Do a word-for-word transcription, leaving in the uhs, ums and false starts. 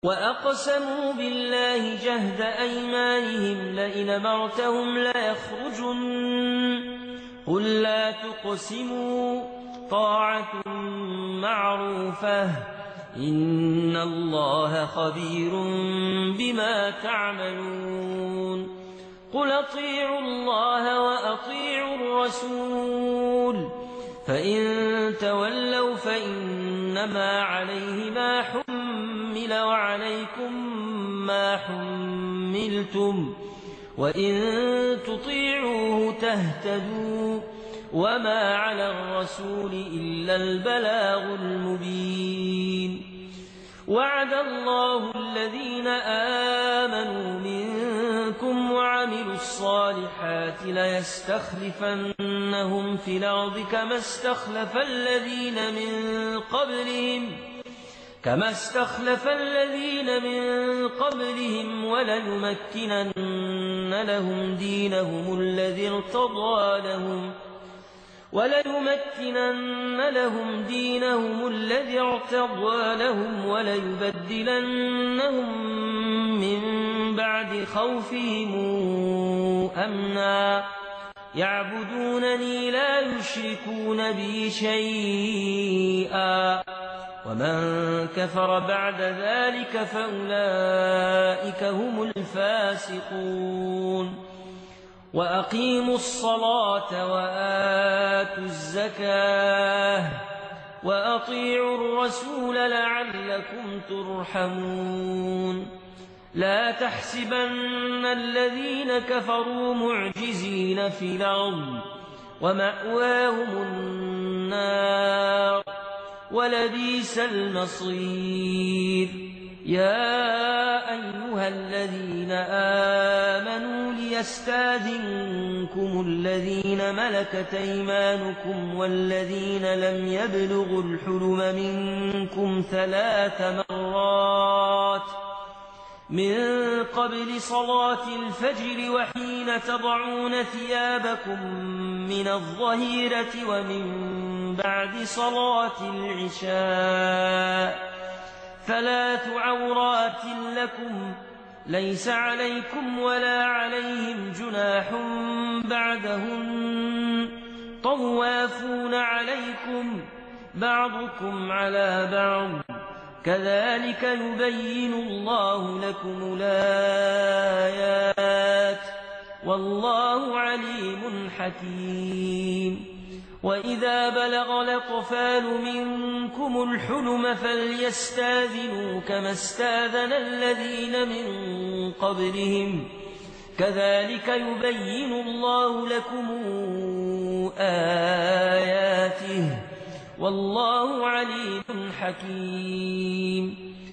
وأقسموا بالله جهد أيمانهم لئن أمرتهم ليخرجن قل لا تقسموا طاعة معروفة إن الله خبير بما تعملون قل أطيعوا الله وأطيعوا الرسول فإن تولوا فإنما عليه ما حمل وعليكم ما حملتم وإن تطيعوه تهتدوا وما على الرسول إلا البلاغ المبين وعد الله الذين آمنوا منكم وعملوا الصالحات ليستخلفنهم في الأرض كما استخلف الذين من قبلهم كما استخلف الذين من قبلهم وليمكنن لهم دينهم الذي ارتضى لهم وليمكنن لهم دينهم الذي ارتضى لهم وليبدلنهم من بعد خوفهم أمنا يعبدونني لا يشركون بي شيئا ومن كفر بعد ذلك فأولئك هم الفاسقون وأقيموا الصلاة وآتوا الزكاة وأطيعوا الرسول لعلكم ترحمون لا تحسبن الذين كفروا معجزين في الأرض ومأواهم النار ولبئس المصير يا أيها الذين آمنوا ليستاذنكم الذين ملكت أيمانكم والذين لم يبلغوا الحلم منكم ثلاث مرات من قبل صلاة الفجر وحين تضعون ثيابكم من الظهيرة ومن بعد صلاة العشاء ثلاث عورات لكم ليس عليكم ولا عليهم جناح بعدهن طوافون عليكم بعضكم على بعض كذلك يبين الله لكم الآيات والله عليم حكيم وإذا بلغ الأطفال منكم الحلم فليستاذنوا كما استاذن الذين من قبلهم كذلك يبين الله لكم آياته والله عليم حكيم